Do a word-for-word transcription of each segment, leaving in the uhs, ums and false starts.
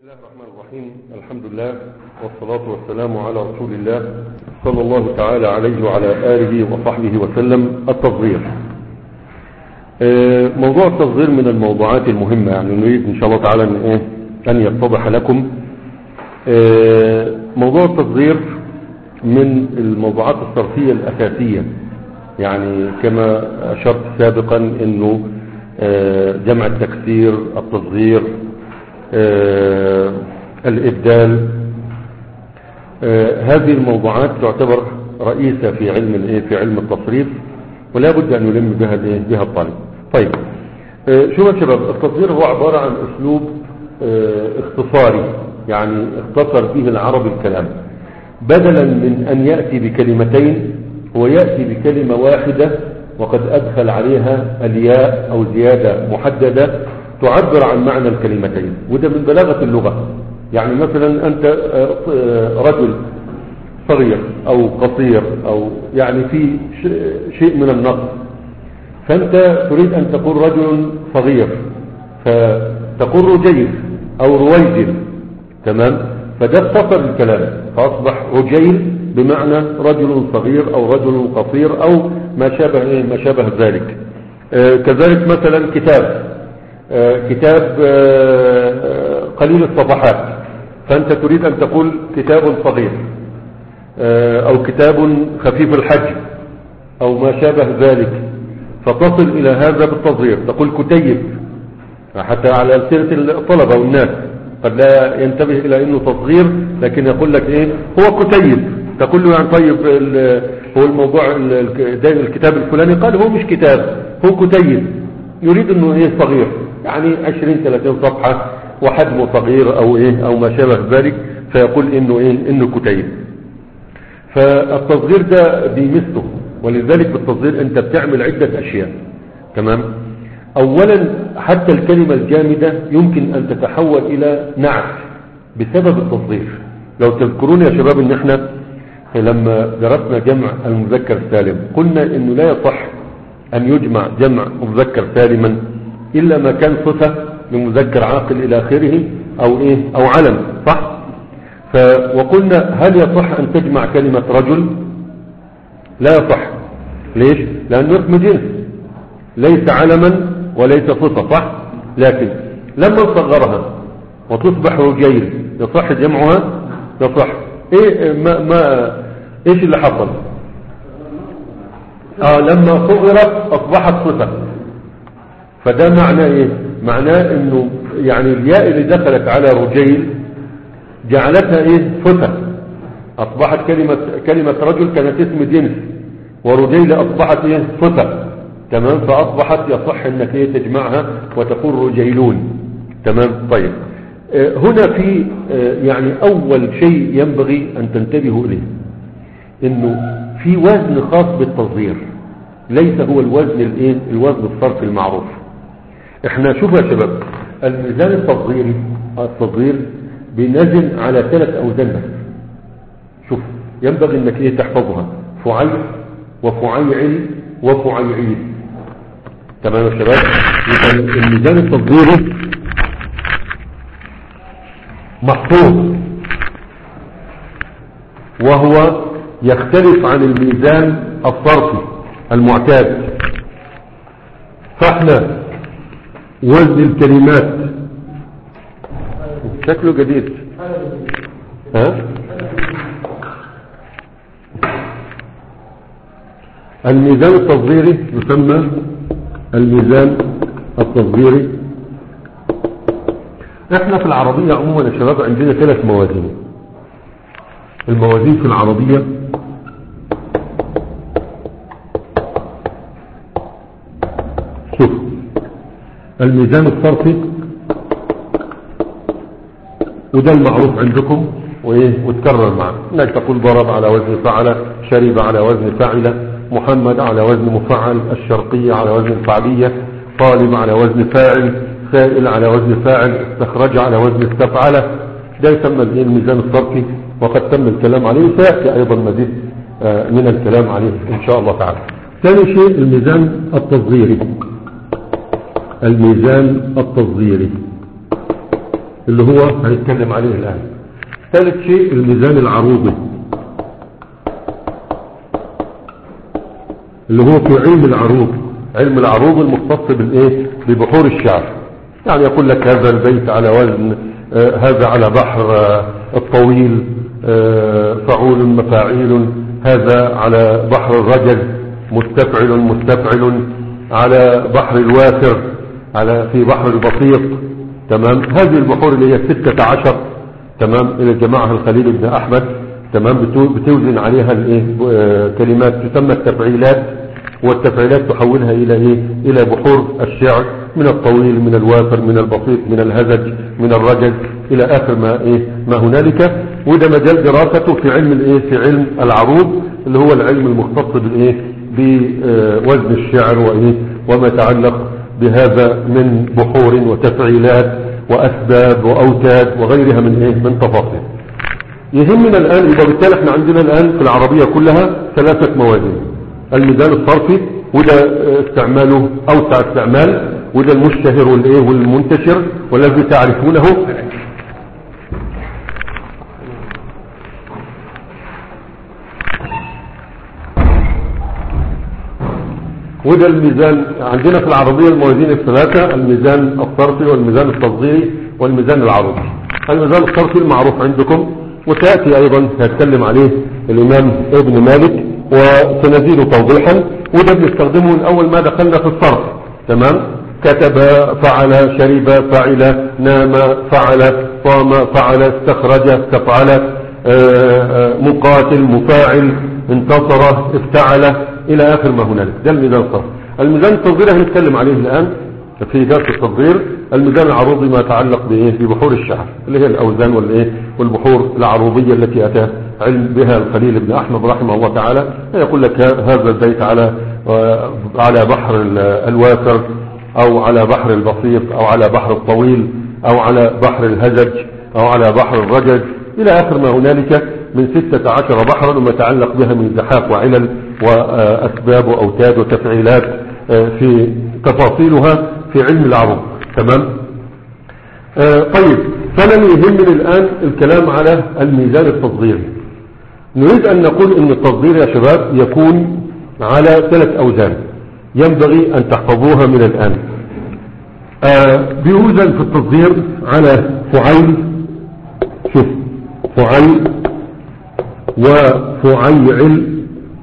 بسم الله الرحمن الرحيم. الحمد لله والصلاة والسلام على رسول الله صلى الله تعالى عليه وعلى آله وصحبه وسلم. التصغير، موضوع التصغير من الموضوعات المهمة، يعني نريد إن شاء الله تعالى أن يتضح لكم. موضوع التصغير من الموضوعات الصرفية الأساسية، يعني كما أشرت سابقا أنه جمع التكسير، التصغير، آه الإبدال، آه هذه الموضوعات تعتبر رئيسة في علم الايه في علم التصريف، ولا بد أن يلم بها الايه بها الطالب. طيب، آه شوفوا يا شباب، التصغير هو عبارة عن أسلوب آه اختصاري، يعني اختصر فيه العرب الكلام، بدلا من أن يأتي بكلمتين هو يأتي بكلمة واحدة وقد أدخل عليها الياء أو زيادة محددة تعبر عن معنى الكلمتين، وده من بلاغة اللغة. يعني مثلا أنت رجل صغير أو قصير، أو يعني في شيء من النقص، فأنت تريد أن تقول رجل صغير فتقول رجيل أو رويجل، تمام؟ فده اختصر الكلام فأصبح رجيل بمعنى رجل صغير أو رجل قصير أو ما شابه ما شابه ذلك. آه كذلك مثلا كتاب آه كتاب آه قليل الصفحات، فأنت تريد أن تقول كتاب صغير، آه أو كتاب خفيف الحجم أو ما شابه ذلك، فتصل إلى هذا بالتصغير، تقول كتيب، حتى على ألسنة الطلبة والناس قد لا ينتبه إلى أنه تصغير، لكن يقول لك إيه هو كتيب، تقول له يعني طيب هو الموضوع الكتاب الفلاني، قال هو مش كتاب، هو كتيب، يريد أنه إيه صغير، يعني عشرين ثلاثين صفحة وحجمه صغير أو إيه أو ما شابه ذلك، فيقول إنه إيه إنه كتيب. فالتصغير ده بيمسه، ولذلك بالتصغير أنت بتعمل عدة أشياء، تمام؟ أولا حتى الكلمة الجامدة يمكن أن تتحول إلى نعت بسبب التصغير. لو تذكرون يا شباب إن احنا لما درسنا جمع المذكر السالم قلنا إنه لا يصح أن يجمع جمع مذكر سالما إلا ما كان صفة لمذكر عاقل إلى آخره أو إيه أو علم، صح؟ ف وقلنا هل يصح أن تجمع كلمة رجل؟ لا يصح. ليش؟ لأنه اسم جنس ليس علما وليس صفة، صح؟ لكن لما نصغرها وتصبح رجيل يصح جمعها؟ يصح. ايه ما ما ايش اللي حصل؟ اه لما صغرت اصبحت صفة، فده معناه ايه؟ معناه انه يعني الياء اللي دخلت على رجيل جعلتها ايه صفة، اصبحت كلمة كلمة رجل كانت اسم جنس، ورجيل اصبحت ايه صفة، تمام؟ فأصبحت يصح أنك إيه تجمعها وتقول رجيلون، تمام؟ طيب، آه هنا في آه يعني أول شيء ينبغي أن تنتبهوا إليه إنه في وزن خاص بالتصغير، ليس هو الوزن الإيه الوزن الصرف المعروف. إحنا شوفوا يا شباب، الميزان التصغيري التصغير بينزل على ثلاث أوزان بس. شوف، ينبغي أنك إيه تحفظها: فعيل وفعيل وفعيل، تمام يا شباب؟ يبقى الميزان التصغيري محفوظ، وهو يختلف عن الميزان الصرفي المعتاد. فاحنا وزن الكلمات شكله جديد، ها؟ الميزان التصغيري يسمى الميزان التصغيري. احنا في العربية عموما يا شباب عندنا ثلاث موازين. الموازين في العربية شوف، الميزان الصرفي وده المعروف عندكم وايه وتكرر معه، انك تقول ضرب على وزن فعل، شرب على وزن فعل، محمد على وزن مفعل، الشرقية على وزن فعلية، طالب على وزن فاعل، سائل على وزن فاعل، استخرج على وزن استفعل. ده يسمى الميزان الصرفي، وقد تم الكلام عليه، وسيأتي أيضا مزيد من الكلام عليه إن شاء الله تعالى. ثاني شيء الميزان التصغيري. الميزان التصغيري اللي هو هنتكلم عليه الآن. ثالث شيء الميزان العروضي اللي هو في علم العروض، علم العروض المختص بالايه ببحور الشعر. يعني يقول لك هذا البيت على وزن آه هذا على بحر آه الطويل آه فعول مفاعيل، هذا على بحر الرجل مستفعل مستفعل، على بحر الوافر، على في بحر البسيط. تمام. هذه البحور اللي هي ستة عشر تمام الى جماعة الخليل بن احمد تمام بتوزن عليها الايه كلمات تسمى التفعيلات، والتفعيلات تحولها الى ايه الى بحور الشعر من الطويل من الوافر من البسيط من الهزج من الرجل الى اخر ما ايه ما هنالك. وده مجال دراسته في علم الايه في علم العروض اللي هو العلم المختص بالايه بوزن الشعر وايه وما يتعلق بهذا من بحور وتفعيلات واسباب واوتاد وغيرها من ايه من تفاصيل. يهمنا الان يبقى بالتالي احنا عندنا الان في العربية كلها ثلاثة موازين: الميزان الصرفي وده استعماله اوسع استعمال وده المشتهر والايه والمنتشر والذي تعرفونه، وده الميزان عندنا في العربية الموازين الثلاثة: الميزان الصرفي والميزان التصغيري والميزان العروضي. الميزان الصرفي المعروف عندكم وسيأتي ايضا هيتكلم عليه الامام ابن مالك وسنزيد توضيحا، وده بنستخدمه من اول ما دخلنا في الصرف. تمام. كتب فعل شرب فعل نام فعل صام فعل استخرج استفعل مقاتل مفاعل انتصر افتعل الى اخر ما هنالك. ده الميزان الصرفي. الميزان التصغيري هنتكلم عليه الان في درس التصغير. الميزان العروضي ما يتعلق بايه ببحور الشعر اللي هي الاوزان والايه والبحور العروضيه التي اتى علم بها الخليل بن احمد رحمه الله تعالى. يقول لك هذا البيت على على بحر الوافر او على بحر البسيط او على بحر الطويل او على بحر الهزج او على بحر الرجج الى اخر ما هنالك من ستة عشر بحرا وما يتعلق بها من زحاف وعلل واسباب واوتاد وتفعيلات في تفاصيلها في علم العروض. تمام. آه طيب، فلن يهمني الآن الكلام على الميزان التصغيري. نريد أن نقول أن التصغير يا شباب يكون على ثلاث أوزان ينبغي أن تحفظوها من الآن. آه بيوزن في التصغير على فعيل، شوف فعيل وفعيعل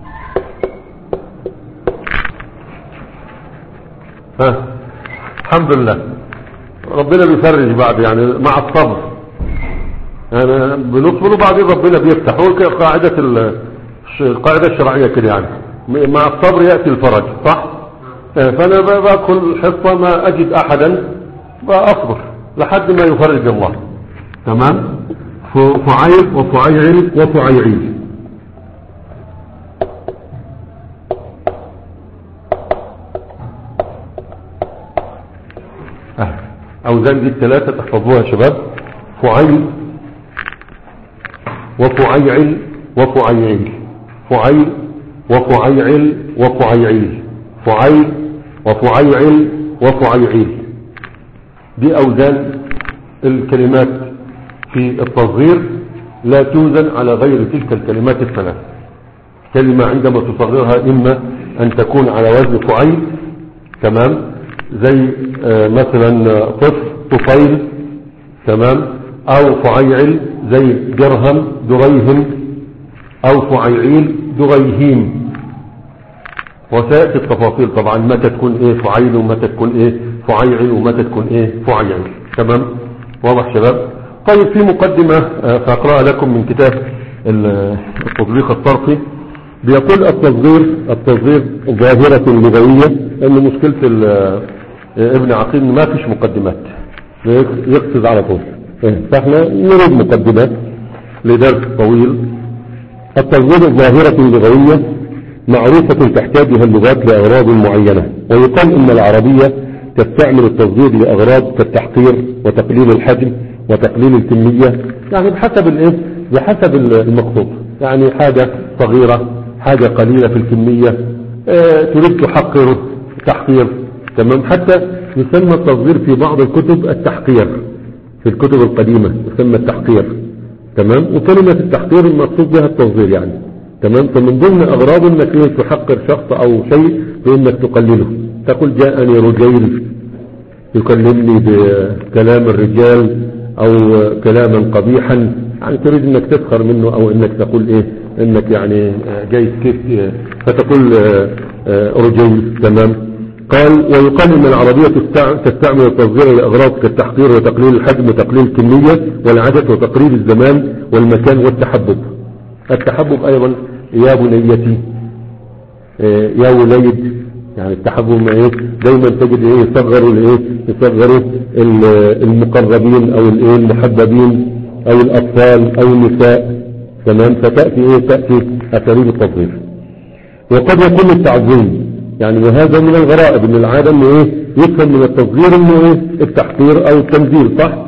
ها الحمد لله ربنا بيفرج بعد يعني مع الصبر يعني بنصبر وبعدين ربنا بيفتح. هو قاعدة القاعدة الشرعية كده يعني مع الصبر يأتي الفرج صح. فأنا بدخل حصة ما أجد أحدا بأصبر لحد ما يفرج الله. تمام. فعيل وفعيعل وفعيعيل. أوزان دي الثلاثة تحفظوها يا شباب: فعيل وفعيعل وفعيعيل، فعيل وفعيعل وفعيعيل، فعيل وفعيعل وفعيعيل. دي أوزان الكلمات في التصغير لا توزن على غير تلك الكلمات الثلاث. كلمة عندما تصغرها إما أن تكون على وزن فعيل تمام زي آه مثلا طفل طفيل تمام، او فعيعل زي درهم دريهم، او فعيعيل دريهيم. وسيأتي التفاصيل طبعا متى تكون ايه فعيل ومتى تكون ايه فعيعل ومتى تكون ايه فعيعل. تمام. واضح شباب. طيب، في مقدمة آه فاقرأها لكم من كتاب التطبيق الصرفي. بيقول التصغير التصغير ظاهرة لغوية، ان مشكلة ابن عقيل ما فيش مقدمات يقصد على طول، فاحنا نريد مقدمات لدرس طويل. التصغير ظاهرة لغوية معروفة تحتاجها اللغات لأغراض معينة، ويقال ان العربية تستعمل التصغير لأغراض كالتحقير وتقليل الحجم وتقليل الكمية، يعني بحسب الايه بحسب المقصود. يعني حاجة صغيرة حاجة قليلة في الكمية اه تريد تحقر تحقير. تمام. حتى يسمى التصغير في بعض الكتب التحقير، في الكتب القديمة يسمى التحقير. تمام. وكلمة التحقير المقصود بها التصغير يعني. تمام. فمن ضمن أغراض انك ايه تحقر شخص او شيء بانك تقلله، تقول جاءني رجيل يكلمني بكلام الرجال او كلاما قبيحا، يعني تريد انك تسخر منه او انك تقول ايه انك يعني جاي كيف فتقول رجيل. تمام. قال ويقال ان العربية تستعمل التصغير لأغراض كالتحقير وتقليل الحجم وتقليل الكمية والعدد وتقريب الزمان والمكان والتحبب. التحبب ايضا يا بنيتي يا وليد، يعني التحبب ما ايه دايما تجد ايه يصغروا الايه يصغروا المقربين او الايه المحببين او الاطفال او النساء. تمام. فتأتي ايه تأتي اساليب التصغير. وقد يكون التعظيم يعني، وهذا من الغرائب ان العادة انه ايه يفهم من التصغير انه ايه التحقير او التنزيل. صح.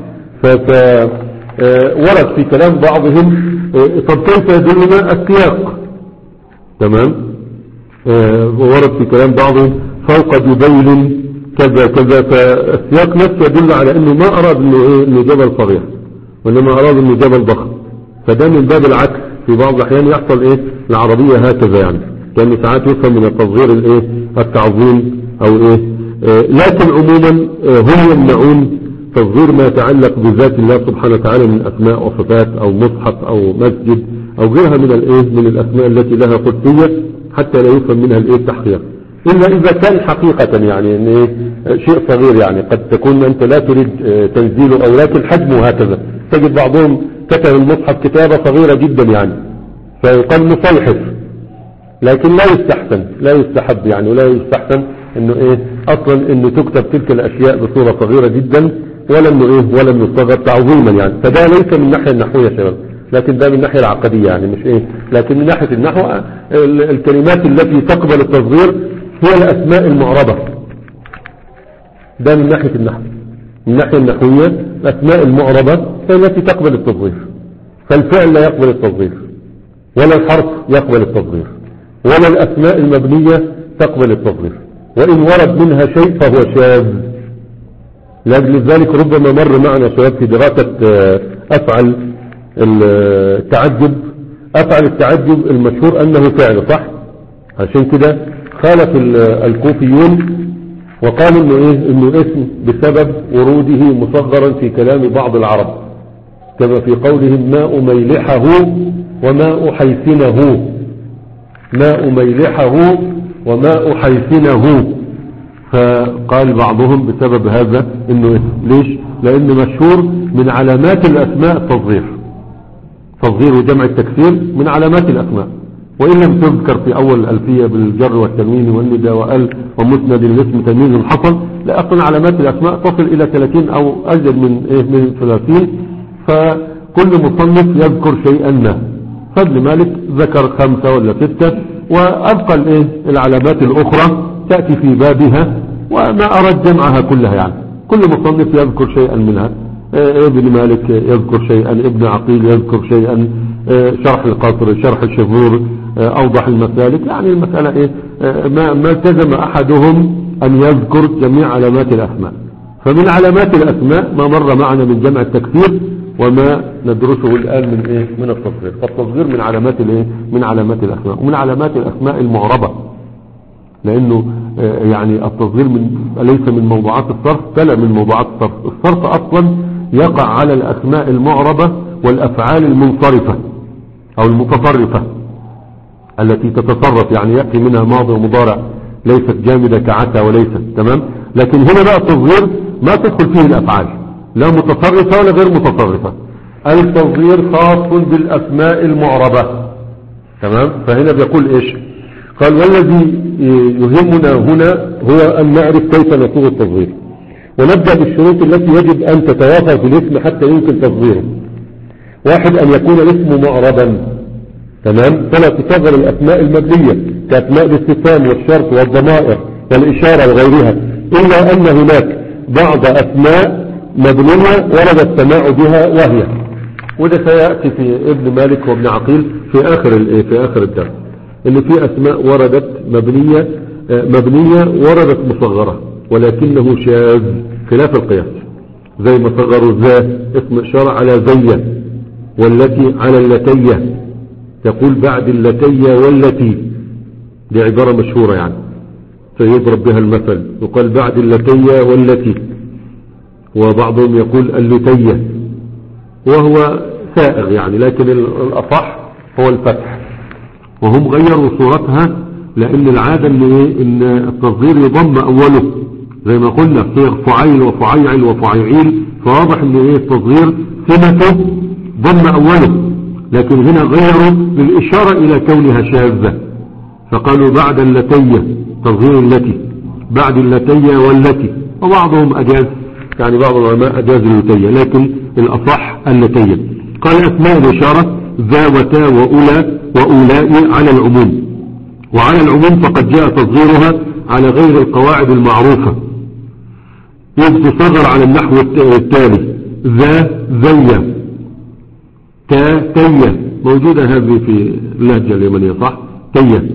فورد في كلام بعضهم طب كيف يدلنا السياق. تمام. ورد في كلام بعضهم فوق جبيل كذا كذا، فالسياق نفسه يدل على انه ما اراد انه ايه انه جبل صغير، وانما اراد انه جبل ضخم. فده من باب العكس، في بعض الاحيان يحصل ايه العربية هكذا يعني، كان ساعات يفهم من التصغير الايه التعظيم او ايه. لكن عموما هم يمنعون تصغير ما يتعلق بذات الله سبحانه وتعالى من اسماء وصفات او مصحف او مسجد او غيرها من الايه من الاسماء التي لها قدسية، حتى لا يفهم منها الايه التحقيق، الا اذا كان حقيقة يعني ان ايه شيء صغير، يعني قد تكون انت لا تريد تنزيله او لكن حجمه هكذا. تجد بعضهم كتب المصحف كتابة صغيرة جدا يعني فيقال مصيحف، لكن لا يستحسن لا يستحب يعني ولا يستحسن انه ايه اصلا انه تكتب تلك الاشياء بصورة صغيرة جدا، ولا انه ايه ولا انه يصغر تعظيما يعني. فده ليس من الناحية النحوية يا شباب، لكن ده من الناحية العقدية يعني مش ايه. لكن من ناحية النحو الكلمات التي تقبل التصغير هي الاسماء المعربة، ده من ناحية النحو. من الناحية النحوية الاسماء المعربة هي التي تقبل التصغير، فالفعل لا يقبل التصغير ولا الحرف يقبل التصغير ولا الاسماء المبنية تقبل التصغير، وان ورد منها شيء فهو شاذ. لأجل ذلك ربما مر معنا شباب في دراسة افعل التعجب، افعل التعجب المشهور انه فعل صح، عشان كده خالف الكوفيون وقالوا انه ايه انه اسم بسبب وروده مصغرا في كلام بعض العرب، كما في قولهم ماء ميلحه وماء حيثنه، ماء ميلحه وماء حيثنه. فقال بعضهم بسبب هذا انه إيه؟ ليش؟ لان مشهور من علامات الاسماء التصغير، تصغير وجمع التكسير من علامات الاسماء، وان لم تذكر في اول الالفية بالجر والتنوين والندى وال ومسند الاسم تنوين حصل، لا اصلا علامات الاسماء تصل الى ثلاثين او ازيد من ايه من ثلاثين. فكل مصنف يذكر شيءا ما، فابن مالك ذكر خمسة ولا ستة، وابقى الايه العلامات الاخرى تأتي في بابها، وما أرد جمعها كلها يعني. كل مصنف يذكر شيئا منها، ابن مالك يذكر شيئا، ابن عقيل يذكر شيئا، شرح القصر، شرح الشهور، أوضح المسالك. يعني المسألة إيه ما, ما التزم أحدهم أن يذكر جميع علامات الأسماء. فمن علامات الأسماء ما مر معنا من جمع التكسير وما ندرسه الآن من إيه من التصغير. فالتصغير من علامات الإيه من علامات الأسماء، ومن علامات الأسماء المعربة، لانه يعني التصغير من ليس من موضوعات الصرف بل من موضوعات الصرف. الصرف اصلا يقع على الاسماء المعربة والافعال المنصرفة او المتصرفة التي تتصرف، يعني يأتي منها ماضي ومضارع ليست جامدة كعتا وليست. تمام. لكن هنا بقى التصغير ما تدخل فيه الافعال، لا متصرفة ولا غير متصرفة. التصغير خاص بالاسماء المعربة. تمام. فهنا بيقول ايش؟ قال والذي يهمنا هنا هو أن نعرف كيف نصوغ التصغير، ونبدأ بالشروط التي يجب أن تتوافر في الاسم حتى يمكن تصغيره. واحد، أن يكون الاسم معربا. تمام. فلا تصغر الأسماء المبنية كأسماء الاستفهام والشرط والضمائر والإشارة وغيرها، إلا أن هناك بعض أسماء مبنية ورد السماع بها وهي، وده سيأتي في ابن مالك وابن عقيل في آخر في آخر الدرس، ان في اسماء وردت مبنية مبنية وردت مصغرة ولكنه شاذ خلاف القياس. زي ما صغروا ذا اسم إشارة على زي، والتي على اللتية، تقول بعد اللتية والتي، دي عبارة مشهورة يعني سيضرب بها المثل، يقال بعد اللتية والتي، وبعضهم يقول اللتية، وهو سائغ يعني، لكن الأصح هو الفتح. وهم غيروا صورتها لأن العادة اللي إيه إن التصغير يضم أوله زي ما قلنا صيغ فعيل وفعيعل وفعيعيل، فواضح ان ايه التصغير سمته ضم أوله، لكن هنا غيروا للإشارة إلى كونها شاذة، فقالوا بعد اللتية تصغير التي، بعد اللتية والتي، وبعضهم أجاز يعني بعض العلماء أجاز اللتية، لكن الأصح اللتية. قال أسماء الإشارة ذا وتا وأولى وأولاء على العموم، وعلى العموم فقد جاء تصغيرها على غير القواعد المعروفة، إذ تصغر على النحو التالي ذا زي تا تية، موجودة هذه في اللهجة اليمنية صح؟ تية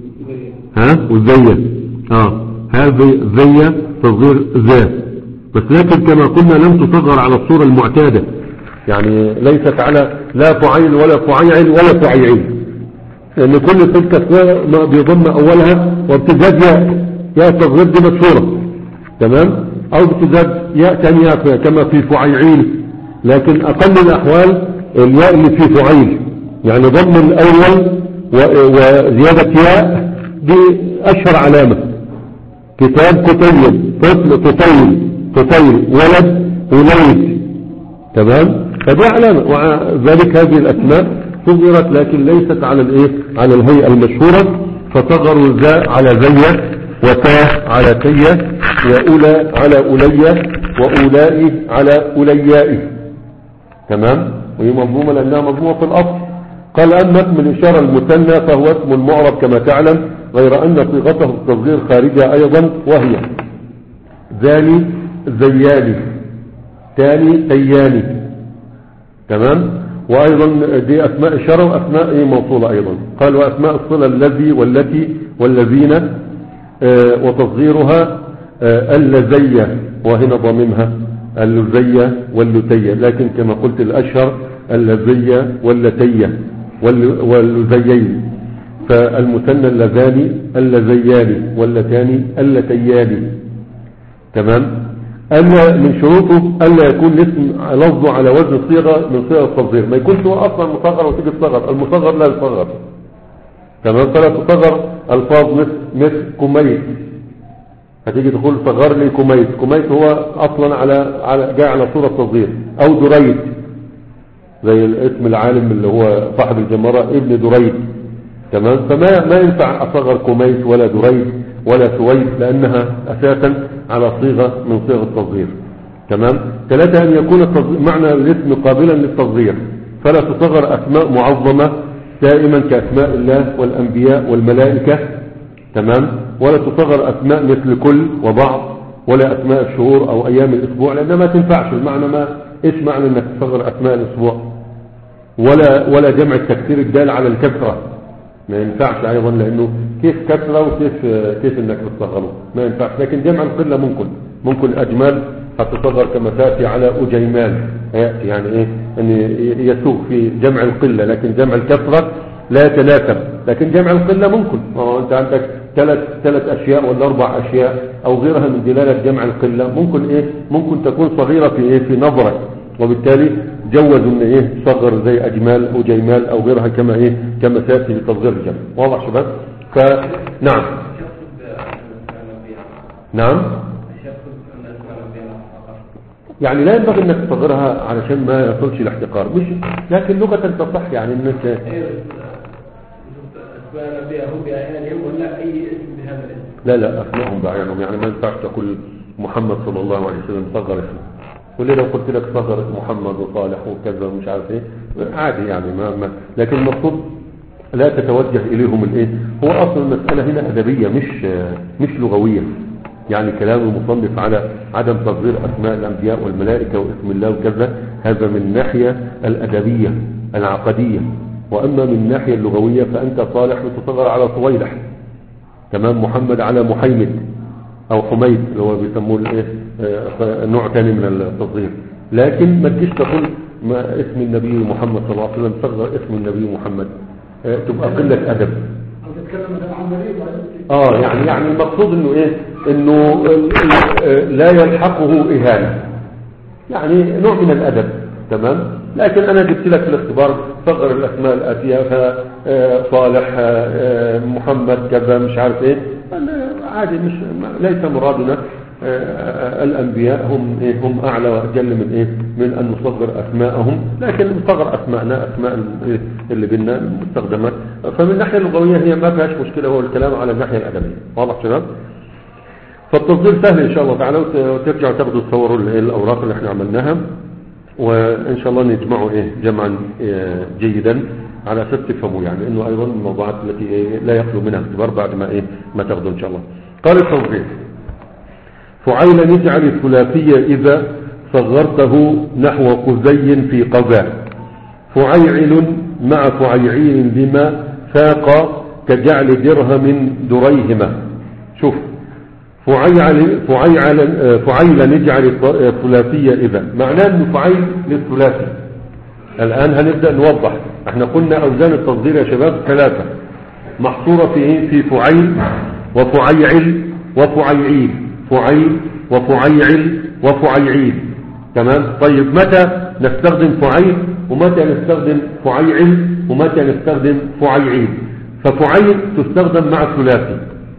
ها والزية اه هذه زية تصغير ذا، بس لكن كما قلنا لم تصغر على الصورة المعتادة، يعني ليست على لا فعيل ولا فعيعل ولا فعيعيل، لأن كل تلك الصورة ما بيضم أولها وابتزاد ياء، ياء التصغير دي مشهورة تمام، أو ابتزاد ياء ثانية كما في فعيعيل، لكن أقل الأحوال الياء اللي في فعيل، يعني ضم الأول وزيادة ياء دي أشهر علامة. كتاب كتيب، طفل تطيل، تطيل ولد وليد تمام، فدي علامة، وذلك هذه الأسماء صغرت لكن ليست على الايه على الهيئة المشهورة، فصغروا ذا على زية وتا على تية وأولى على أولية وأولاء على أولياء تمام، وهي مضمومة لأنها مضمومة في الأصل. قال أما اسم الإشارة المثنى فهو اسم معرب كما تعلم، غير أن صيغته التصغير خارجة أيضا، وهي ذاني زياني تاني تياني تمام، وأيضا دي أسماء إشارة وأسماء موصولة أيضا. قال وأسماء الصلة الذي والتي والذين آه وتصغيرها آه اللزية، وهنا ضمنها اللزية واللتية، لكن كما قلت الأشهر اللزية واللتية واللزيين، فالمثنى اللذان اللزيان واللتان اللتيان تمام. أما من شروطه ألا يكون الاسم لفظه على وزن صيغة من صيغ التصغير، ما يكونش هو أصلا مصغر وتيجي تصغر، المصغر لا يصغر تمام، فلا تصغر ألفاظ مثل مثل كميت، هتيجي تقول صغر لي كميت، كميت هو أصلا على على جاء على صورة تصغير، أو دريد زي الاسم العالم اللي هو صاحب الجمرة ابن دريد تمام، فما ما ينفع أصغر كميت ولا دريد ولا سويد لأنها أساسا على صيغة من صيغ التصغير تمام. ثلاثة أن يكون معنى الاسم قابلا للتصغير، فلا تصغر أسماء معظمة دائما كأسماء الله والأنبياء والملائكة تمام، ولا تصغر أسماء مثل كل وبعض، ولا أسماء الشهور أو أيام الأسبوع، لأنها ما تنفعش. المعنى ما إيش معنى أنك تصغر أسماء الأسبوع؟ ولا ولا جمع التكسير الدال على الكثرة ما ينفعش أيضا، لأنه كيف كثرة وكيف كيف انك بتصغره ما ينفعش. لكن جمع القلة ممكن، ممكن أجمال هتصغر كما تأتي على أجيمال، يعني ايه ان يسوق في جمع القلة، لكن جمع الكثرة لا يتناسب. لكن جمع القلة ممكن، انت عندك ثلاث ثلاث اشياء ولا اربع اشياء او غيرها من دلالة جمع القلة، ممكن ايه ممكن تكون صغيرة في ايه في نظرك، وبالتالي جوز ان ايه صغر زي اجمال او جيمال او غيرها كما ايه كما تاتي بتصغير الجمع. واضح شباب؟ فنعم نعم يعني لا ينبغي انك تصغرها علشان ما يصلش الاحتقار، مش لكن لغة تصح يعني انك لا لا اسمائهم بعينهم، يعني ما ينفعش تقول محمد صلى الله عليه وسلم صغر اسمه، واللي لو قلت لك صغر محمد وصالح وكذا ومش عارف ايه عادي يعني ما, ما لكن المقصود لا تتوجه اليهم الايه، هو اصلا المسألة هنا ادبية مش مش لغوية، يعني كلام المصنف على عدم تصغير اسماء الانبياء والملائكة واسم الله وكذا، هذا من الناحية الادبية العقدية. واما من الناحية اللغوية فانت صالح بتصغر على صويلح تمام، محمد على محيمد، او حميد اللي هو بيسموه الايه آه نوع ثاني من التصغير. لكن ما تجيش تقول ما اسم النبي محمد صلى الله عليه وسلم صغر اسم النبي محمد، آه تبقى قلة ادب. اه يعني يعني المقصود انه ايه انه لا يلحقه اهانة، يعني نوع من الادب. تمام. لكن انا جبت لك في الاختبار صغر الاسماء الاتيه صالح محمد كذا مش عارف ايه، عادي، مش ليس مرادنا. الانبياء هم إيه هم اعلى واجل من ايه من ان نصغر اسماءهم، لكن نصغر اسماءنا اسماء اللي بينا المستخدمات. فمن الناحيه اللغويه هي ما فيهاش مشكله، هو الكلام على الناحيه الادبيه. واضح شباب؟ فالتصدير سهل ان شاء الله تعالى، وترجعوا تاخدوا تصوروا الاوراق اللي احنا عملناها، وان شاء الله نجمعه ايه جمعا إيه جيدا على اساس تفهموا، يعني انه ايضا من الموضوعات التي إيه لا يخلو منها اختبار بعد ما ايه ما تاخدوا ان شاء الله. قال التوضيح: فعيل نجعل الثلاثية إذا صغرته نحو قزي في قذا، فعيعل مع فعيعين لما فاق كجعل درهم دريهما. شوف، فعيل فعيل فعيل نجعل الثلاثية إذا، معناه أنه فعيل للثلاثي. الآن هنبدأ نوضح. احنا قلنا أوزان التصدير يا شباب ثلاثة محصورة في في فعيل وفعيعل وفعيعيل، فعيل وفعيعل وفعيعيل. تمام. طيب متى نستخدم فعيل ومتى نستخدم فعيعل ومتى نستخدم فعيعيل؟ ففعيل تستخدم مع الثلاثي.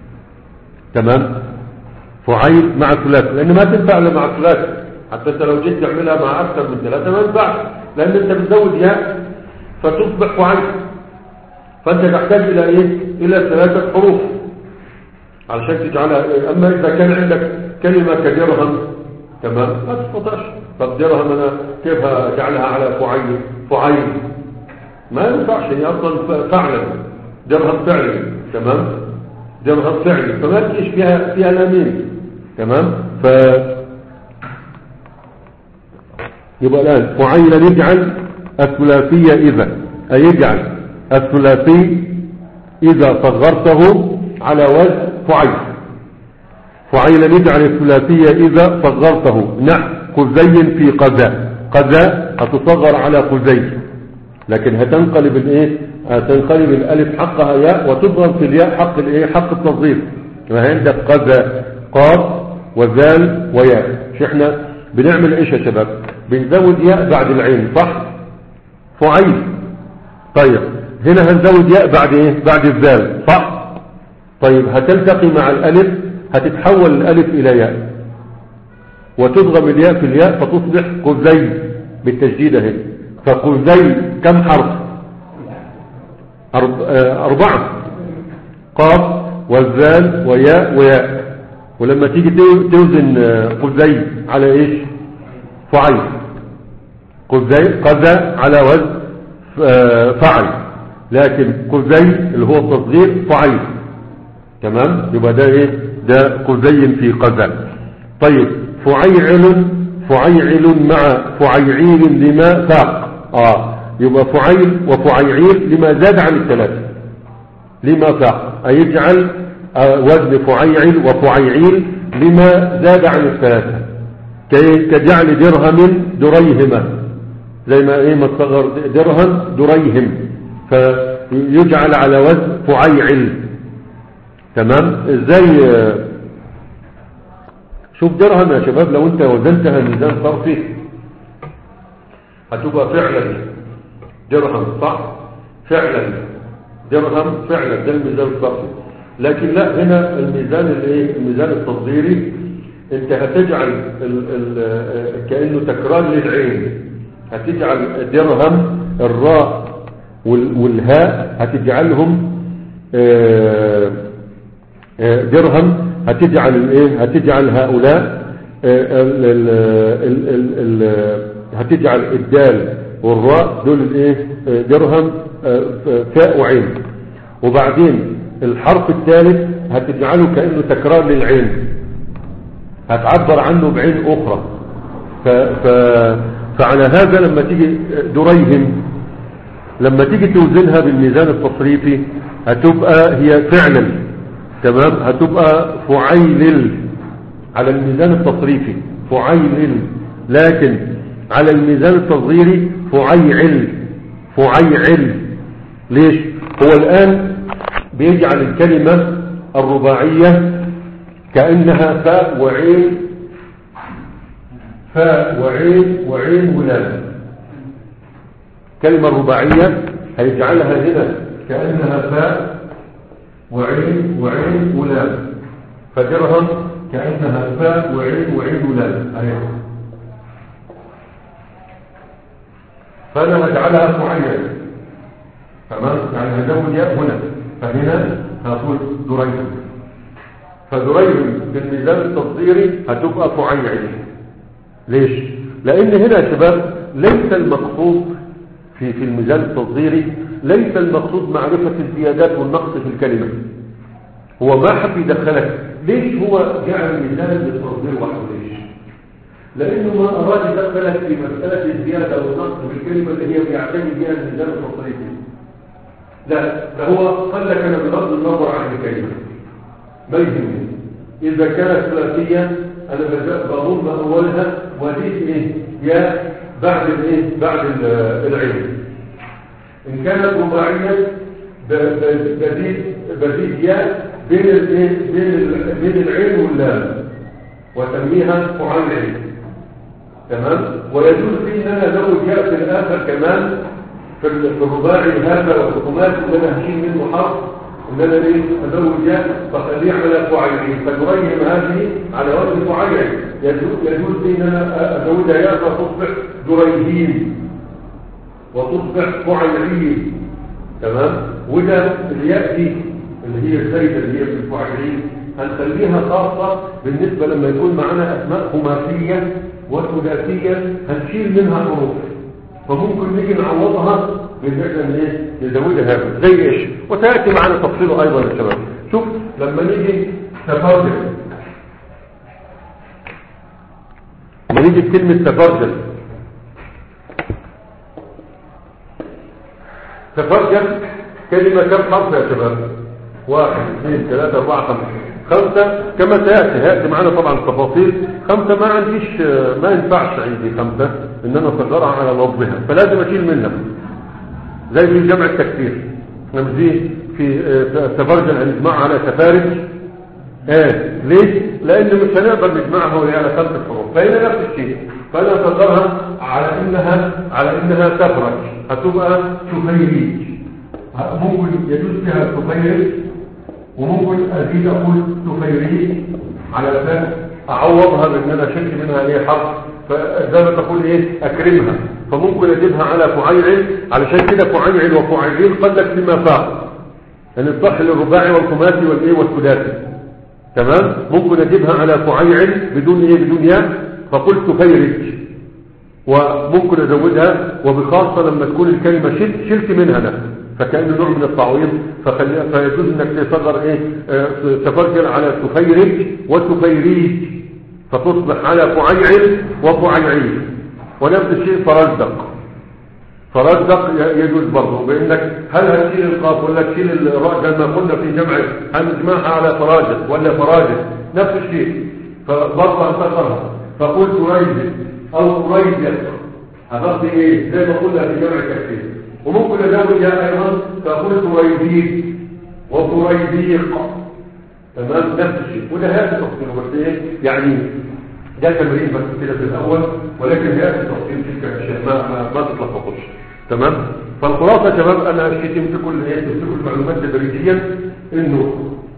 تمام. فعيل مع الثلاثي، لان ما تنفع الا مع الثلاثي، حتى انت لو جيت تعملها مع اكثر من ثلاثه ما ينفعش، لان انت بتزود ياء فتصبح فعيل، فانت تحتاج الى ايه الى ثلاثه حروف علشان تجعلها. اما اذا كان عندك كلمة كدرهم تمام ما تستطيعش. طب درهم انا كيف اجعلها على فعيل؟ فعيل ما ينفعش، هي اصلا فعلا درهم فعلي. تمام. درهم فعلي، فما تجيش فيها فيها لامين. تمام. ف يبقى الان فعيل نجعل الثلاثية اذا، اي يجعل الثلاثي اذا صغرته على وزن فعيل. فعيل نجعل الثلاثية إذا صغرته نحو قزي في قذا. قذا هتصغر على قزي، لكن هتنقلب الايه هتنقلب الالف حقها ياء وتضغم في الياء حق الايه حق التصغير. عندك قذا قاف وذال وياء. مش احنا بنعمل ايش يا شباب؟ بنزود ياء بعد العين، صح؟ فعيل. طيب هنا هنزود ياء بعد ايه بعد الذال، صح؟ طيب هتلتقي مع الالف، هتتحول الالف الى ياء وتضغم الياء في الياء فتصبح قزي بالتجديد اهي. فقزي كم حرف؟ اربعة، قاف والذال وياء وياء. ولما تيجي توزن قزي على ايش؟ فعيل. قزي قذا على وزن فعل، لكن قزي اللي هو التصغير فعيل. تمام. يبقى ده ايه ده قزي في قذا. طيب فعيعل فعيعل مع فعيعيل لما فاق. اه يبقى فعيل وفعيعيل لما زاد عن الثلاثة لما فاق، اي يجعل آه وزن فعيعل وفعيعيل لما زاد عن الثلاثة، كجعل درهم دريهما، زي ما ايه ما تصغر درهم دريهم فيجعل على وزن فعيعل. تمام. ازاي؟ شوف درهم يا شباب لو انت وزنتها ميزان صرفي هتبقى فعلا درهم، صح؟ فعلا درهم فعلا ده الميزان الصرفي. لكن لا، هنا الميزان الايه الميزان التصغيري انت هتجعل ال ال كأنه تكرار للعين، هتجعل درهم الراء والهاء هتجعلهم اه درهم، هتجعل الايه هتجعل هؤلاء ال ال ال ال هتجعل الدال والراء دول الايه درهم فاء وعين. وبعدين الحرف الثالث هتجعله كأنه تكرار للعين، هتعبر عنه بعين اخرى. ف ف فعلى هذا لما تيجي دريهم لما تيجي توزنها بالميزان التصريفي هتبقى هي فعلا تمام، هتبقى فعيل على الميزان التصريفي فعيل، لكن على الميزان التصغيري فعيعل فعيعل. ليش؟ هو الآن بيجعل الكلمة الرباعية كأنها فاء وعين، فاء وعين وعين ولام. كلمة رباعية هيجعلها هنا كأنها فاء وعين وعين ولام، فجرها كأنها فاء وعين وعين ولام أيضا. فأنا هجعلها معينة، تمام؟ يعني هزود ياء هنا، فهنا هقول دريد، فدريد بالميزان التصديري هتبقى فعيل. ليش؟ لأن هنا يا شباب ليس المقصود في في الميزان التصديري، ليس المقصود معرفة الزيادات والنقص في الكلمة. هو ما حب يدخلك. ليش هو جعل الميزان للتصدير وحده؟ ليش؟ لأنه ما أراد يدخلك في مسألة الزيادة والنقص في الكلمة اللي هي بيعتني بها الميزان التصديري. لا، فهو قال لك أنا بغض النظر عن الكلمة ما يهمني. إذا كانت ثلاثية أنا بضم أولها وزيد إيه؟ يا بعد الإيه؟ بعد العين. إن كانت رباعية بزيد بزيد يا بين الإيه؟ بين بين العين واللام وسميها فعيل. تمام؟ ويجوز لي ان انا ازود ياء في الاخر كمان في الرباعي هذا والخماسي اللي انا هشيل منه حرف، ان انا ايه ازود ياء فخليه على فعيل، فتريم هذه على وزن فعيل. يجوز لي ان انا ازودها ياء فتصبح دريهين وتصبح فعيلين. تمام؟ وده الياء دي اللي هي الزايده اللي هي في الفعيلين هنخليها خاصة بالنسبة لما يكون معنا أسماء خماسية وثلاثية هنشيل منها حروف، فممكن نيجي نعوضها بالنسبة ايه نزودها هذا زي ايش، وتأتي معنا تفصيله أيضا يا شباب. شوف لما نيجي تفرجل، لما نيجي بكلمة تفرجل، تفرجل كلمة كم حرف يا شباب؟ واحد اثنين ثلاثة أربعة خمسة خمسة كما سيأتي هيأتي معنا طبعا التفاصيل. خمسة ما عنديش، ما ينفعش عندي خمسة ان انا اصغرها على لفظها، فلازم اشيل منها زي في جمع التكسير. نمزيه في تفرجل هنجمعها على تفارج. ايه ليش؟ لان مش هنقدر نجمعها وهي على خمسة حروف، فهنا نفس الشيء، فانا اصغرها على انها على انها تفرج هتبقى تفيريج. ممكن يجوز فيها تفيرج وممكن ازيد اقول تفيريج على اساس اعوضها بان انا شلت منها ايه حرف، فزي ما تقول ايه اكرمها، فممكن اجيبها على فعيل. علشان كده فعيل وفعيلين قال لك لما فاق ان يعني الصح للرباعي والخماسي والايه والثلاثي. تمام؟ ممكن اجيبها على فعيل بدون ايه بدون ياء فقلت تفيرج، وممكن ازودها وبخاصه لما تكون الكلمه شلت شلت منها ده فكأنه نوع من التعويض، فيجوز انك تصغر ايه اه تفرجل على تفيرج وتفيريج فتصبح على فعيل وفعيعيل. ونفس الشيء فرزدق، فرزدق يجوز برضه بانك هل هتشيل القاف ولا تشيل الراء زي ما قلنا في جمع هنجمعها على فراجل ولا فراجل نفس الشيء، فبرضه هتصغرها فقلت ريزق او ريزق هتاخد ايه زي ما قلنا في جمع التكسير. وممكن ازود يا ايضا فاقول فريديق وفريديق. تمام؟ نفس الشيء. وده هياتي تفصيله بس ايه يعني ده تمرين بس كده في الاول، ولكن هياتي تفصيل تلك الاشياء ما ما, ما تتلخبطوش. تمام؟ فالخلاصه يا شباب انا شيء تمسكوا ايه تمسكوا المعلومات تدريجيا انه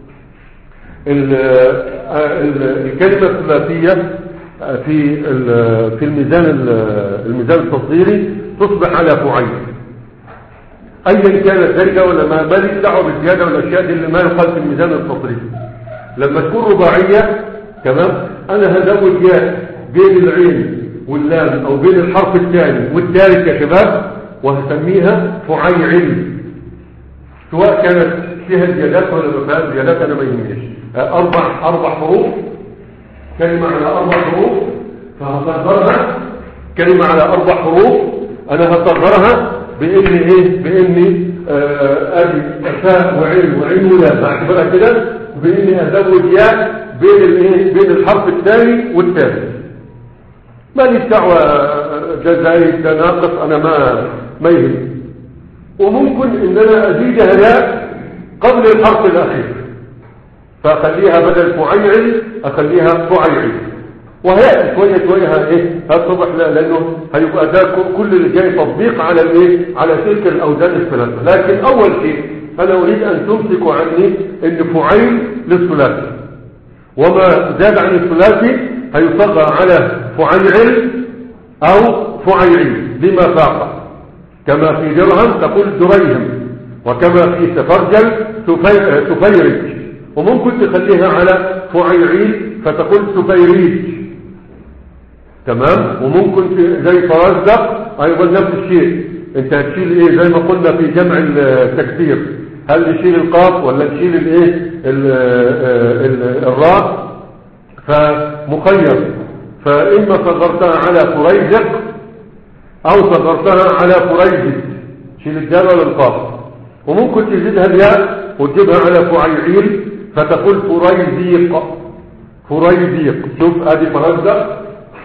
الكلمه الثلاثيه في في الميزان الميزان التصديري تصبح على فعيل ايا كانت زايده ولا ما ماليش دعوه بالزياده والاشياء دي اللي ما يقال في الميزان التصريفي. لما تكون رباعيه تمام انا هزود ياء بين العين واللام او بين الحرف الثاني والثالث يا شباب وهسميها فعيل، سواء كانت فيها زيادات ولا ما فيها زيادات انا ما يهمنيش. اربع اربع حروف كلمه على اربع حروف فهصغرها كلمه على اربع حروف انا هصغرها باني ايه باني ادي فاء وعين وعين ولا بعتبرها كده باني ازود ياء بين الايه بين الحرف الثاني والثالث. ماليش دعوه ده زايد ده ناقص، انا ما ما يهم. وممكن ان انا ازيدها ياء قبل الحرف الاخير، فاخليها بدل فعيعل اخليها فعيعل، وهيأتي شويه شويه ايه هتطبح، لا لانه هيبقى ده كل اللي جاي تطبيق على الايه على تلك الاوزان الثلاثه. لكن اول شيء انا اريد ان تمسكوا عني ان فعيل للثلاثي، وما زاد عن الثلاثي هيصغر على فعيعل او فعيعيل لما فاق، كما في درهم تقول دريهم، وكما في سفرجل سفيرج، وممكن تخليها على فعيعيل فتقول سفيريج. تمام. وممكن زي فرزدق ايضا نفس الشيء، انت هتشيل ايه زي ما قلنا في جمع التكسير، هل نشيل القاف ولا نشيل الايه الراء؟ فمخير، فاما صغرتها على فريزق او صغرتها على فريزق، شيل الدال ولا القاف. وممكن تزيدها الياء وتجيبها على فعيعيل فتقول فريزيق فريزيق. شوف ادي فرزدق،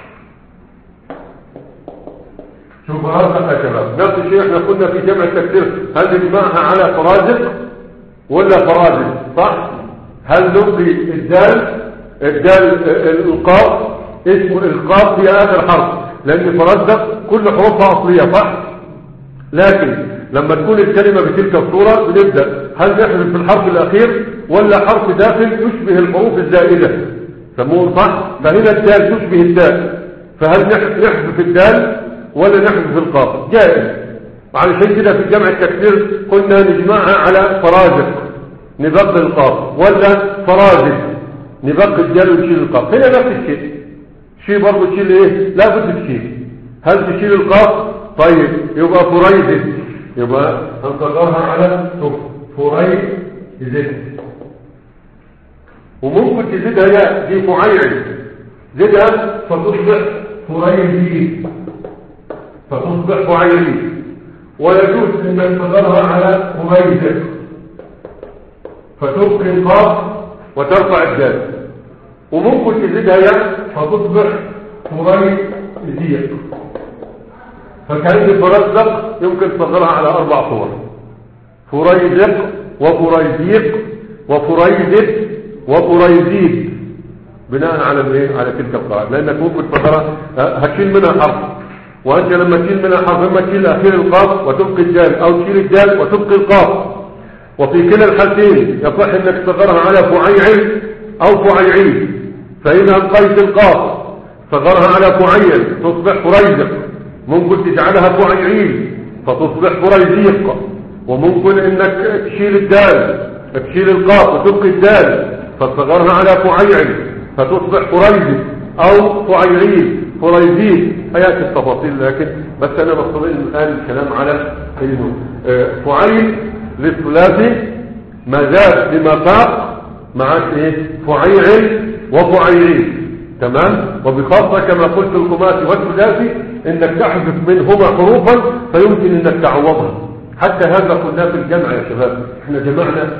شوف فرزدق يا شباب. نفس الشيء احنا قلنا في جمع التكسير، هل نجمعها على فرازق ولا فرازق؟ صح. هل نبقي الدال الدال القاف اسم القاف في اخر حرف، لان فرزدق كل حروفها اصليه صح. لكن لما تكون الكلمه بتلك الصوره بنبدا هل نحذف في الحرف الاخير ولا حرف داخل يشبه الحروف الزائده سموه صح. فهنا الدال تشبه الدال، فهل نحذف الدال ولا نحذف القاف؟ جائز. علشان كده في جمع التكسير قلنا نجمعها على فرازق نبقى القاف، ولا فرازق نبقى الدال ونشيل القاف. هنا نفس الشيء، شيء برضه تشيل ايه لا بد تشيل. هل تشيل القاف؟ طيب يبقى فريزق، يبقى هنصغرها على فريزق. وممكن تزيدها ياء دي فعيعل، زدها فتصبح فريزيق فتصبح فعيعل. ويجوز ان تصغرها على فريزق فتبقي القاف وترفع الدال. وممكن تزيدها ياء فتصبح فريزيق. فكأن فرزق يمكن تصغرها على اربع صور: فريزق وفريزيق وفريزق وفريزيق، بناء على الايه على تلك القاعده. لانك ممكن تصغرها هتشيل منها حرف، وانت لما تشيل منها حرف اما تشيل اخير القاف وتبقي الدال، او تشيل الدال وتبقي القاف. وفي كلا الحالتين يصح انك تصغرها على فعيعل او فعيعيل. فإن أبقيت القاف صغرها على فعيل تصبح فريزق، ممكن تجعلها فعيعيل فتصبح فريزيق. وممكن انك تشيل الدال تشيل القاف وتبقي الدال فتصغرها على فعيعل فتصبح فريزق او فعيعيل فريزيق. هياتي التفاصيل، لكن بس انا بستطيع الان الكلام على انه فعيل للثلاثي ما زاد لما فاق معك ايه فعيعل وفعيعيل. تمام. وبخاصة كما قلت الخماسي والثلاثي انك تحذف منهما حروفا فيمكن انك تعوضها. حتى هذا قلنا في الجمع يا شباب، احنا جمعنا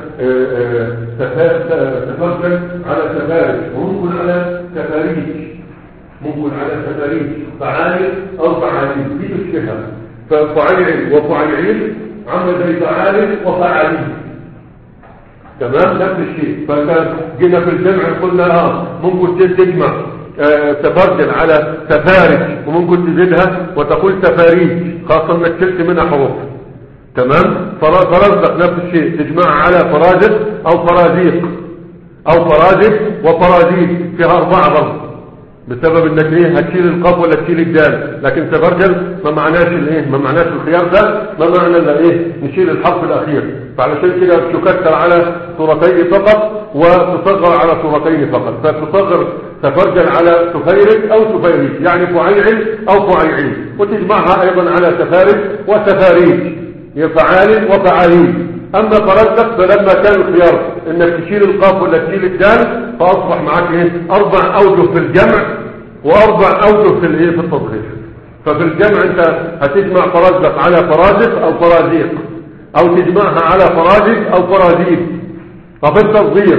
تفرجل على تفارج وممكن على تفاريج، ممكن على تفاريج فعالي او فعالي في تشبهها. ففعيعل وفعيعيل عمل زي فعالي وفعالي. تمام. نفس الشيء. فجينا في الجمع قلنا اه ممكن تجمع آه تفرجل على تفارج وممكن تزيدها وتقول تفاريج، خاصة انك شلت منها حروف. تمام. فرزق نفس الشيء تجمعها على فرازق او فرازيق او فرازق وفرازيق، فيها اربعة برضه بسبب انك ايه هتشيل القاف ولا تشيل الدال. لكن تفرجل ما معناش الايه ما معناش الخيار ده، ما معنى الا ايه نشيل الحرف الاخير. فعلشان كده تكثر على صورتين فقط وتصغر على صورتين فقط. فتصغر تفرجل على تفيرج او تفيريج يعني فعيعل او فعيعيل، وتجمعها ايضا على تفارج وتفاريج فعال وفعالين. اما فرزق فلما كان الخيار انك تشيل القاف ولا تشيل الدال فاصبح معك ايه اربع اوجه في الجمع واربع اوجه في الايه في التصغير. ففي الجمع انت هتجمع فرزق على فرازق او فرازيق، او تجمعها على فرازق او فرازيق. ففي التصغير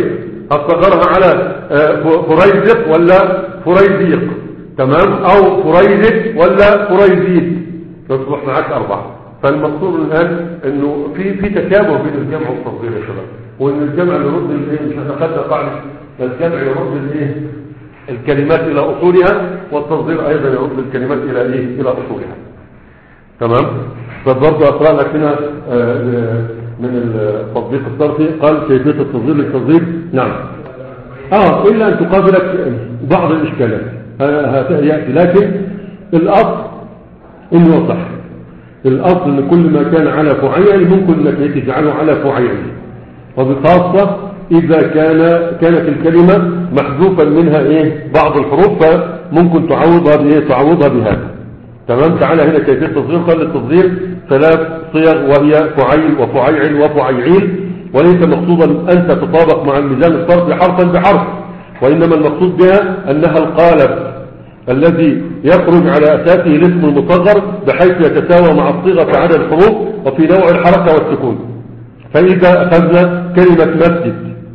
هتصغرها على فريزق ولا فريزيق، تمام، او فريزق ولا فريزيق، تصبح معاك اربعة. فالمقصود الان انه في في تشابه بين الجمع والتصغير يا شباب، وان الجمع يرد الايه، مش احنا خدنا قاعده الجمع يرد الايه الكلمات الى اصولها، والتصغير ايضا يرد الكلمات الى ايه الى اصولها، تمام. فبرضه اقرا لك هنا من التطبيق الصرفي، قال كيفيه التصغير للتصغير. نعم، اه الا ان تقابلك بعض الاشكالات ياتي، لكن الاصل انه صح. الاصل ان كل ما كان على فعيل ممكن انك تجعله على فعيل، وبخاصه اذا كان كانت الكلمه محذوفا منها ايه بعض الحروف، فممكن تعوضها بايه تعوضها بهذا، تمام. تعالى هنا كيفيه التصغير. قال التصغير ثلاث صيغ، وهي فعيل وفعيعل وفعيعيل، وليس مقصودا ان تتطابق مع الميزان الصرفي حرفا بحرف، وانما المقصود بها انها القالب الذي يخرج على اساسه الاسم المصغر بحيث يتساوى مع الصيغه في عدد الحروف وفي نوع الحركه والسكون. فاذا اخذنا كلمه مسجد،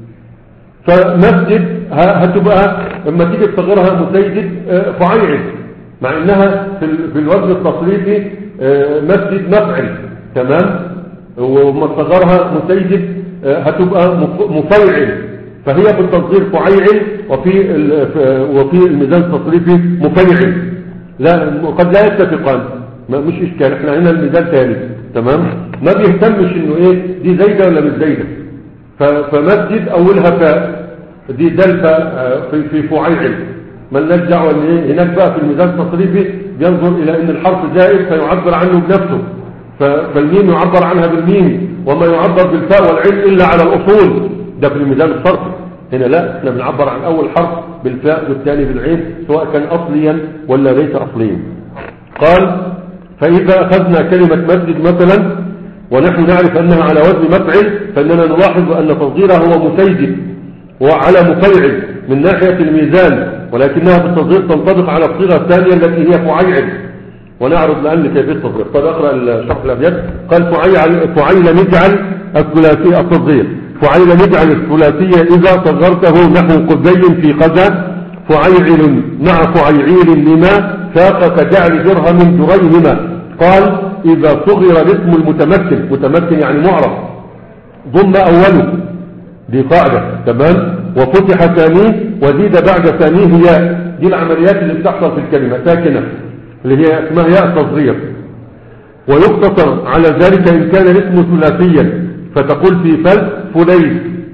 فمسجد هتبقى لما تيجي تصغرها مسيجد فعيعل، مع انها في الوزن التصريفي مسجد مفعل، تمام، وما تصغرها مسيجد هتبقى مفيعل، فهي في التصغير فعيعل وفي وفي الميزان التصريفي مفيعل. لا، قد لا يتفقان، مش اشكال، احنا هنا الميزان ثالث، تمام، ما بيهتمش انه ايه دي زايده ولا مش زايده. فمسجد اولها فاء، دي دال في في فعيعل، مالناش دعوه ان ايه. هناك بقى في الميزان التصريفي بينظر الى ان الحرف زائد فيعبر عنه بنفسه، فالميم يعبر عنها بالميم، وما يعبر بالفاء والعين الا على الاصول، ده في الميزان الصرفي. هنا لا، احنا بنعبر عن اول حرف بالفاء والثاني بالعين، سواء كان اصليا ولا ليس اصليا. قال فاذا اخذنا كلمه مسجد مثلا ونحن نعرف انها على وزن مفعل، فاننا نلاحظ ان تصغيرها هو مسيجد وعلى مفيعل من ناحيه الميزان، ولكنها في التصغير تنطبق على الصيغه الثانيه التي هي فعيعل، ونعرض الان كيفيه التصغير. طب اقرا الشرح الابيض. قال فعيل فعيل نجعل الثلاثي التصغير، فعيل نجعل الثلاثيه اذا صغرته نحو قزي في قذا، فعيعل مع فعيعيل لما ساق كجعل درهم دريهما. قال اذا صغر الاسم المتمكن، متمكن يعني معرب، ضم اوله، دي قاعده، تمام، وفتح ثانيه وزيد بعد ثانيه ياء، دي العمليات اللي بتحصل في الكلمه ساكنه اللي هي اسمها ياء تصغير. ويقتصر على ذلك ان كان الاسم ثلاثيا، فتقول في فلس فليس،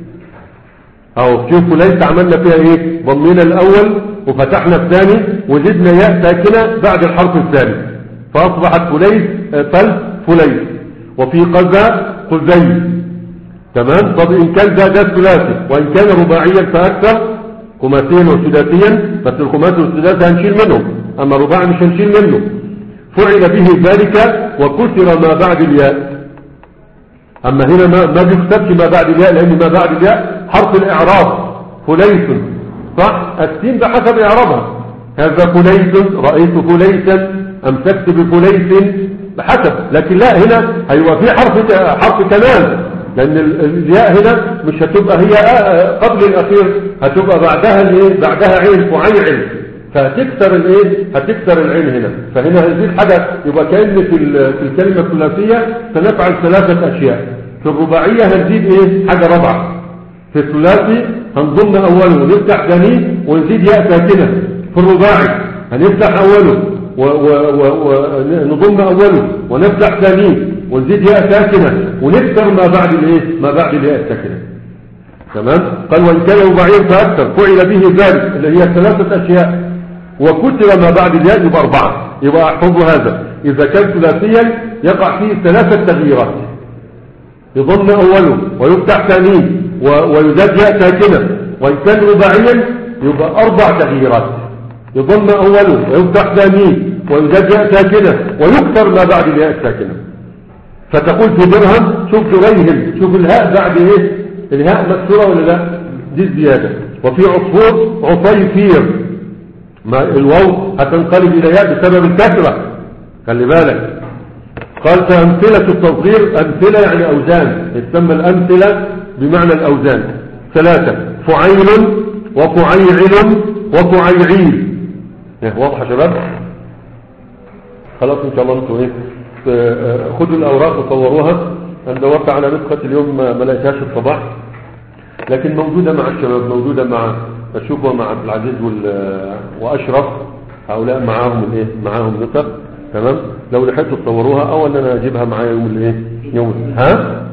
او شوف فليس عملنا فيها ايه، ضمينا الاول وفتحنا الثاني وزدنا ياء ساكنه بعد الحرف الثاني، فاصبحت فليس فلس فليس. وفي قذا قزي، تمام. طب ان كان ده ده ثلاثي، وان كان رباعيا فاكثر، خماسيا وثلاثيا، بس الخماسي والثلاثي هنشيل منهم، اما الرباعي مش هنشيل منه. فعل به ذلك وكسر ما بعد الياء، اما هنا ما ما بيكتبش ما بعد الياء، لان ما بعد الياء حرف الاعراب فليس، صح، السين بحسب اعرابها، هذا فليس، رايت فليسا، امسكت بفليس بحسب. لكن لا، هنا هيبقى في حرف حرف كمان، لان الياء هنا مش هتبقى هي قبل الاخير، هتبقى بعدها الايه، بعدها عين فعيعل، فهتكسر الايه، هتكسر العين هنا. فهنا هذه حاجه، يبقى كأن في في الكلمه الثلاثيه سنفعل ثلاثه اشياء. في الرباعيه هنزيد ايه، حاجه رابعه. في الثلاثي هنضم اوله ونفتح ثانيه ونزيد ياء ساكنه. في الرباعي هنفتح اوله ونضم اوله ونفتح ثانيه ونزيد ياء ساكنه ونكسر ما بعد الايه، ما بعد الياء الساكنه، تمام. قال وان كان رباعيا فاكثر فعل به ذلك، اللي هي ثلاثه اشياء، وكسر ما بعد الياء يبقى اربعه. يبقى احفظوا هذا، اذا كان ثلاثيا يقع فيه ثلاثه تغييرات، يضم اوله ويفتح ثانيه ويزاد ياء ساكنه. وان كان رباعيا يبقى اربع تغييرات، يضم اوله ويفتح ثانيه ويزاد ياء ساكنه ويكسر ما بعد الياء الساكنه. فتقول في درهم، شوف دريهم، شوف الهاء بعد ايه، الهاء مكسوره ولا لا، دي الزياده. وفي عصفور عصيفير، ما الواو هتنقلب الى ياء بسبب الكسره، خلي بالك. قال فامثله التصغير، امثله يعني اوزان، يسمى الامثله بمعنى الاوزان ثلاثه. فعيل وفعيعل وفعيعيل. واضح يا شباب؟ خلاص ان شاء الله انتوا ايه خدوا الاوراق وصوروها. انا دورت على نسخة اليوم ما لقيتهاش الصباح، لكن موجودة مع الشباب، موجودة مع الشوكة مع عبد العزيز واشرف، هؤلاء معاهم الايه معاهم نسخ. تمام، لو لحقتوا تصوروها او ان انا اجيبها معايا يوم الايه يوم ها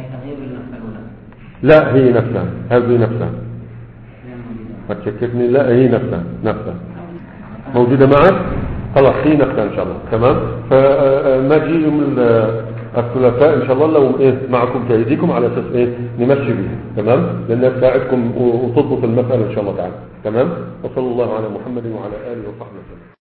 لا هي نفسها، هذه نفسها ما تشككني، لا هي نفسها نفسها موجودة معك. خلاص هي نفسها ان شاء الله. تمام، فنجي يوم الثلاثاء ان شاء الله لو ايه معكم تأييديكم على اساس ايه نمشي بيه. تمام، لانها تساعدكم وتضبط المسألة ان شاء الله تعالى. تمام، وصلى الله على محمد وعلى اله وصحبه وسلم.